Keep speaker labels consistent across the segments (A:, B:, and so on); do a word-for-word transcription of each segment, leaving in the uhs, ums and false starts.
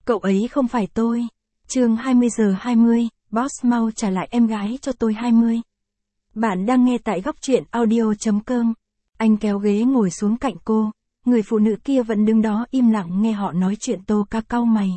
A: cậu ấy không phải tôi. Chương hai mươi giờ hai mươi, boss mau trả lại em gái cho tôi hai mươi. Bạn đang nghe tại góc truyện audio chấm com. Anh kéo ghế ngồi xuống cạnh cô, người phụ nữ kia vẫn đứng đó im lặng nghe họ nói chuyện. Tô Ca cau mày.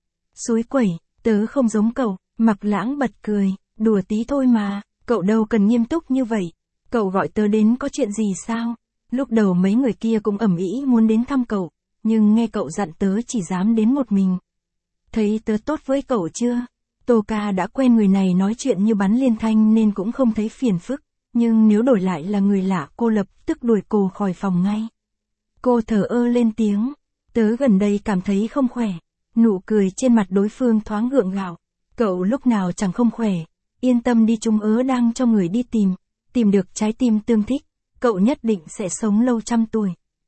A: Xúi quẩy, tớ không giống cậu. Mặc Lãng bật cười, đùa tí thôi mà, cậu đâu cần nghiêm túc như vậy. Cậu gọi tớ đến có chuyện gì sao? Lúc đầu mấy người kia cũng ầm ĩ muốn đến thăm cậu, nhưng nghe cậu dặn tớ chỉ dám đến một mình. Thấy tớ tốt với cậu chưa? Tô Ca đã quen người này nói chuyện như bắn liên thanh nên cũng không thấy phiền phức, nhưng nếu đổi lại là người lạ cô lập tức đuổi cô khỏi phòng ngay. Cô thở ơ lên tiếng, tớ gần đây cảm thấy không khỏe. Nụ cười trên mặt đối phương thoáng gượng gạo. Cậu lúc nào chẳng không khỏe, yên tâm đi, chúng ớ đang cho người đi tìm, tìm được trái tim tương thích, cậu nhất định sẽ sống lâu trăm tuổi.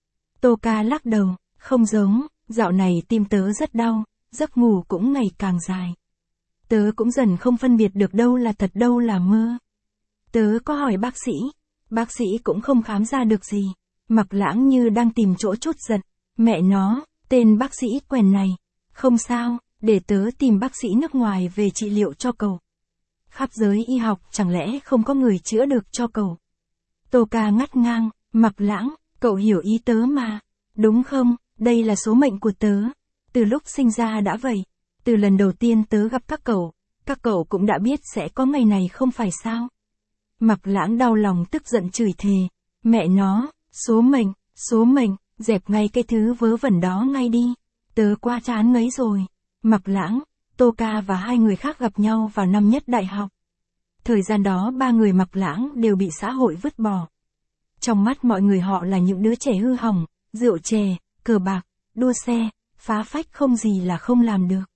A: Tô Ca lắc đầu, không giống, dạo này tim tớ rất đau, giấc ngủ cũng ngày càng dài. Tớ cũng dần không phân biệt được đâu là thật đâu là mơ. Tớ có hỏi bác sĩ, bác sĩ cũng không khám ra được gì. Mặc Lãng như đang tìm chỗ chốt giận, mẹ nó, tên bác sĩ quèn này, không sao. Để tớ tìm bác sĩ nước ngoài về trị liệu cho cậu. Khắp giới y học chẳng lẽ không có người chữa được cho cậu? Tô Ca ngắt ngang, Mặc Lãng, cậu hiểu ý tớ mà. Đúng không, đây là số mệnh của tớ. Từ lúc sinh ra đã vậy. Từ lần đầu tiên tớ gặp các cậu, các cậu cũng đã biết sẽ có ngày này không phải sao? Mặc Lãng đau lòng tức giận chửi thề. Mẹ nó, số mệnh, số mệnh, dẹp ngay cái thứ vớ vẩn đó ngay đi. Tớ quá chán ngấy rồi. Mặc Lãng, Tô Ca và hai người khác gặp nhau vào năm nhất đại học. Thời gian đó ba người Mặc Lãng đều bị xã hội vứt bỏ. Trong mắt mọi người họ là những đứa trẻ hư hỏng, rượu chè, cờ bạc, đua xe, phá phách không gì là không làm được.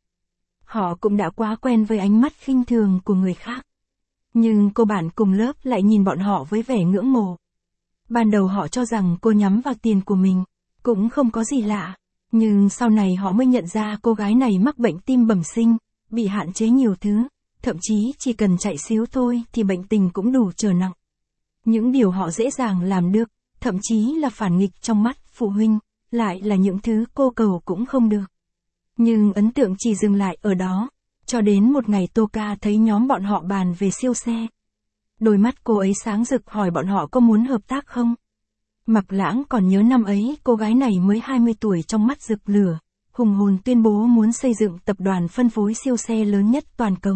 A: Họ cũng đã quá quen với ánh mắt khinh thường của người khác. Nhưng cô bạn cùng lớp lại nhìn bọn họ với vẻ ngưỡng mộ. Ban đầu họ cho rằng cô nhắm vào tiền của mình, cũng không có gì lạ. Nhưng sau này họ mới nhận ra cô gái này mắc bệnh tim bẩm sinh, bị hạn chế nhiều thứ, thậm chí chỉ cần chạy xíu thôi thì bệnh tình cũng đủ trở nặng. Những điều họ dễ dàng làm được, thậm chí là phản nghịch trong mắt phụ huynh, lại là những thứ cô cầu cũng không được. Nhưng ấn tượng chỉ dừng lại ở đó, cho đến một ngày Tô Ca thấy nhóm bọn họ bàn về siêu xe. Đôi mắt cô ấy sáng rực hỏi bọn họ có muốn hợp tác không? Mặc Lãng còn nhớ năm ấy cô gái này mới hai mươi tuổi, trong mắt rực lửa, hùng hồn tuyên bố muốn xây dựng tập đoàn phân phối siêu xe lớn nhất toàn cầu.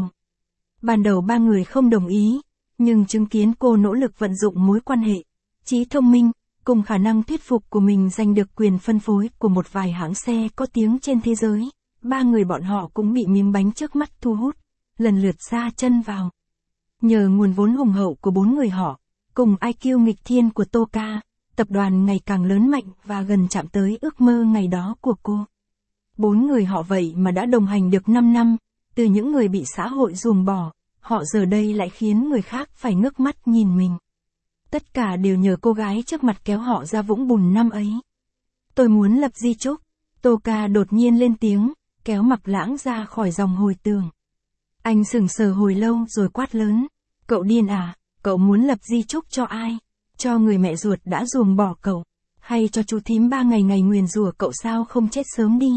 A: Ban đầu ba người không đồng ý, nhưng chứng kiến cô nỗ lực vận dụng mối quan hệ, trí thông minh, cùng khả năng thuyết phục của mình giành được quyền phân phối của một vài hãng xe có tiếng trên thế giới, ba người bọn họ cũng bị miếng bánh trước mắt thu hút, lần lượt sa chân vào. Nhờ nguồn vốn hùng hậu của bốn người họ, cùng i kiu nghịch thiên của Tô Ca, tập đoàn ngày càng lớn mạnh và gần chạm tới ước mơ ngày đó của cô. Bốn người họ vậy mà đã đồng hành được năm năm, từ những người bị xã hội ruồng bỏ, họ giờ đây lại khiến người khác phải ngước mắt nhìn mình. Tất cả đều nhờ cô gái trước mặt kéo họ ra vũng bùn năm ấy. Tôi muốn lập di chúc. Tô Ca đột nhiên lên tiếng, kéo Mặc Lãng ra khỏi dòng hồi tưởng. Anh sững sờ hồi lâu rồi quát lớn. Cậu điên à, cậu muốn lập di chúc cho ai? Cho người mẹ ruột đã ruồng bỏ cậu, hay cho chú thím ba ngày ngày nguyền rủa cậu sao không chết sớm đi?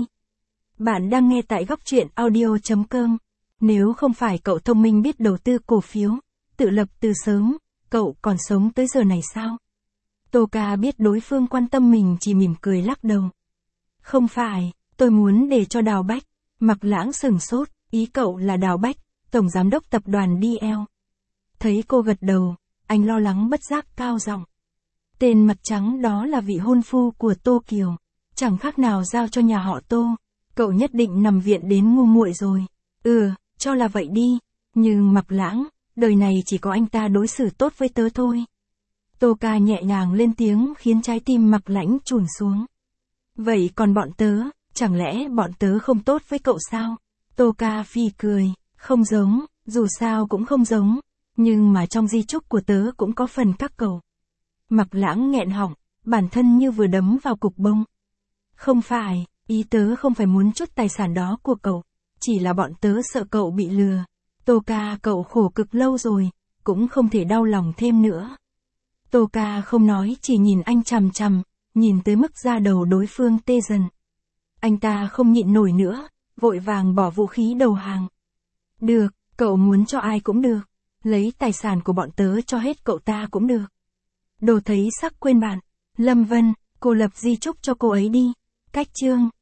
A: Bạn đang nghe tại góc truyện audio chấm com. Nếu không phải cậu thông minh biết đầu tư cổ phiếu, tự lập từ sớm, cậu còn sống tới giờ này sao? Tô Ca biết đối phương quan tâm mình chỉ mỉm cười lắc đầu. Không phải, tôi muốn để cho Đào Bách. Mặc Lãng sửng sốt, ý cậu là Đào Bách, tổng giám đốc tập đoàn đê lờ. Thấy cô gật đầu, anh lo lắng bất giác cao giọng. Tên mặt trắng đó là vị hôn phu của Tô Kiều, chẳng khác nào giao cho nhà họ Tô. Cậu nhất định nằm viện đến ngu muội rồi. Ừ, cho là vậy đi, nhưng Mặc Lãng, đời này chỉ có anh ta đối xử tốt với tớ thôi. Tô Ca nhẹ nhàng lên tiếng khiến trái tim Mặc Lãng chùn xuống. Vậy còn bọn tớ, chẳng lẽ bọn tớ không tốt với cậu sao? Tô Ca phì cười, không giống, dù sao cũng không giống, nhưng mà trong di chúc của tớ cũng có phần các cậu. Mặc Lãng nghẹn họng, bản thân như vừa đấm vào cục bông. Không phải, ý tớ không phải muốn chút tài sản đó của cậu, chỉ là bọn tớ sợ cậu bị lừa. Tô Ca, cậu khổ cực lâu rồi, cũng không thể đau lòng thêm nữa. Tô Ca không nói, chỉ nhìn anh chằm chằm, nhìn tới mức da đầu đối phương tê dần. Anh ta không nhịn nổi nữa, vội vàng bỏ vũ khí đầu hàng. Được, cậu muốn cho ai cũng được. Lấy tài sản của bọn tớ cho hết cậu ta cũng được. Đồ thấy sắc quên bạn. Lâm Vân, cô lập di chúc cho cô ấy đi. Cách chương